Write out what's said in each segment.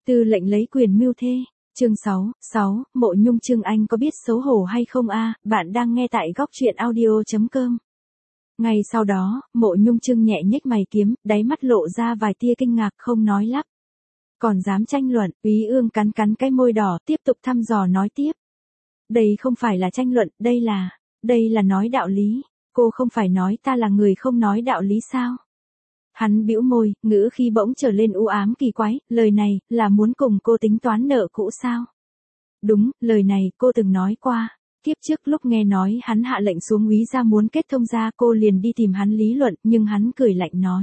Tư lệnh lấy quyền mưu thê. Chương 6, Mộ Nhung Trương anh có biết xấu hổ hay không a? Bạn đang nghe tại góc truyện audio.com. Ngay sau đó, Mộ Nhung Trương nhẹ nhếch mày kiếm, đáy mắt lộ ra vài tia kinh ngạc không nói lắp. Còn dám tranh luận, Úy Ương cắn cắn cái môi đỏ, tiếp tục thăm dò nói tiếp. Đây không phải là tranh luận, đây là nói đạo lý. Cô không phải nói ta là người không nói đạo lý sao? Hắn bĩu môi, ngữ khi bỗng trở lên u ám kỳ quái, lời này, là muốn cùng cô tính toán nợ cũ sao? Đúng, lời này, cô từng nói qua. Kiếp trước lúc nghe nói hắn hạ lệnh xuống úy gia muốn kết thông gia cô liền đi tìm hắn lý luận, nhưng hắn cười lạnh nói.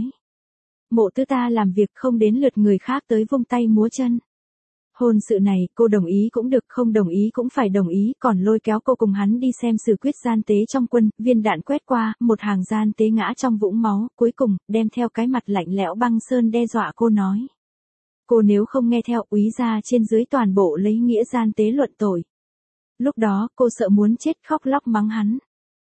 Mộ tứ ta làm việc không đến lượt người khác tới vung tay múa chân. Hôn sự này, cô đồng ý cũng được, không đồng ý cũng phải đồng ý, còn lôi kéo cô cùng hắn đi xem xử quyết gian tế trong quân, viên đạn quét qua, một hàng gian tế ngã trong vũng máu, cuối cùng, đem theo cái mặt lạnh lẽo băng sơn đe dọa cô nói. Cô nếu không nghe theo, úy gia trên dưới toàn bộ lấy nghĩa gian tế luận tội. Lúc đó, cô sợ muốn chết khóc lóc mắng hắn.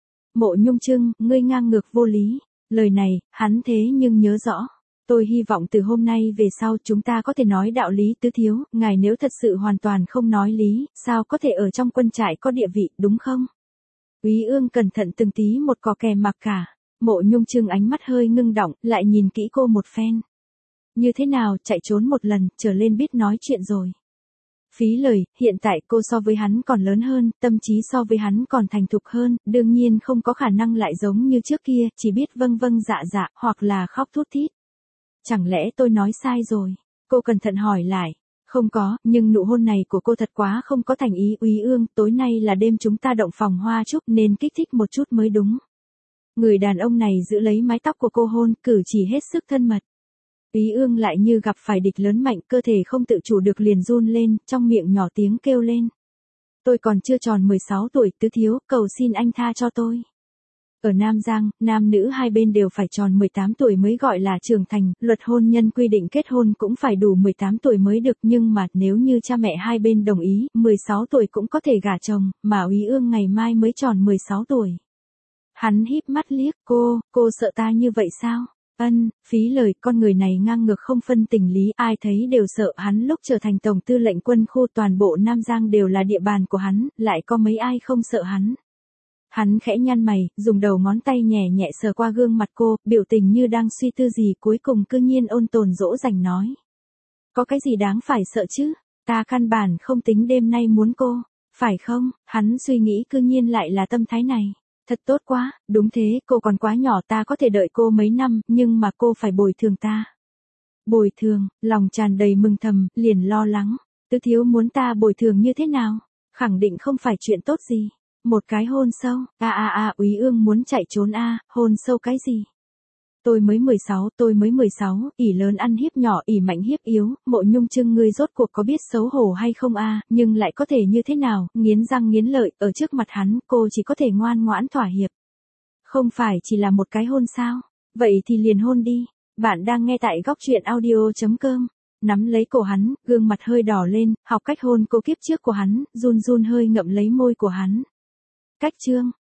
Mộ Nhung Trương, ngươi ngang ngược vô lý. Lời này, hắn thế nhưng nhớ rõ. Tôi hy vọng từ hôm nay về sau chúng ta có thể nói đạo lý tứ thiếu, ngài nếu thật sự hoàn toàn không nói lý, sao có thể ở trong quân trại có địa vị, đúng không? Úy Ương cẩn thận từng tí một cò kè mặc cả. Mộ Nhung Trương ánh mắt hơi ngưng đọng, lại nhìn kỹ cô một phen. Như thế nào, chạy trốn một lần, trở lên biết nói chuyện rồi. Phí lời, hiện tại cô so với hắn còn lớn hơn, tâm trí so với hắn còn thành thục hơn, đương nhiên không có khả năng lại giống như trước kia, chỉ biết vâng vâng dạ dạ, hoặc là khóc thút thít. Chẳng lẽ tôi nói sai rồi? Cô cẩn thận hỏi lại. Không có, nhưng nụ hôn này của cô thật quá không có thành ý. Úy Ương, tối nay là đêm chúng ta động phòng hoa trúc nên kích thích một chút mới đúng. Người đàn ông này giữ lấy mái tóc của cô hôn, cử chỉ hết sức thân mật. Úy Ương lại như gặp phải địch lớn mạnh, cơ thể không tự chủ được liền run lên, trong miệng nhỏ tiếng kêu lên. Tôi còn chưa tròn 16 tuổi, tứ thiếu, cầu xin anh tha cho tôi. Ở Nam Giang, nam nữ hai bên đều phải tròn 18 tuổi mới gọi là trưởng thành, luật hôn nhân quy định kết hôn cũng phải đủ 18 tuổi mới được, nhưng mà nếu như cha mẹ hai bên đồng ý, 16 tuổi cũng có thể gả chồng, mà Úy Ương ngày mai mới tròn 16 tuổi. Hắn híp mắt liếc cô sợ ta như vậy sao? Phí lời, con người này ngang ngược không phân tình lý, ai thấy đều sợ. Hắn lúc trở thành tổng tư lệnh quân khu toàn bộ Nam Giang đều là địa bàn của hắn, lại có mấy ai không sợ hắn. Hắn khẽ nhăn mày, dùng đầu ngón tay nhẹ nhẹ sờ qua gương mặt cô, biểu tình như đang suy tư gì, cuối cùng cư nhiên ôn tồn dỗ dành nói. Có cái gì đáng phải sợ chứ, ta căn bản không tính đêm nay muốn cô, phải không? Hắn suy nghĩ cư nhiên lại là tâm thái này. Thật tốt quá, đúng thế, cô còn quá nhỏ, ta có thể đợi cô mấy năm, nhưng mà cô phải bồi thường ta. Bồi thường, lòng tràn đầy mừng thầm, liền lo lắng. Tứ thiếu muốn ta bồi thường như thế nào? Khẳng định không phải chuyện tốt gì. Một cái hôn sâu, Úy Ương muốn chạy trốn hôn sâu cái gì? Tôi mới 16, ỷ lớn ăn hiếp nhỏ, ỷ mạnh hiếp yếu, Mộ Nhung Trương ngươi rốt cuộc có biết xấu hổ hay không nhưng lại có thể như thế nào, nghiến răng nghiến lợi, ở trước mặt hắn, cô chỉ có thể ngoan ngoãn thỏa hiệp. Không phải chỉ là một cái hôn sao? Vậy thì liền hôn đi. Bạn đang nghe tại góc truyện audio.com. Nắm lấy cổ hắn, gương mặt hơi đỏ lên, học cách hôn cô kiếp trước của hắn, run run hơi ngậm lấy môi của hắn. Cách chương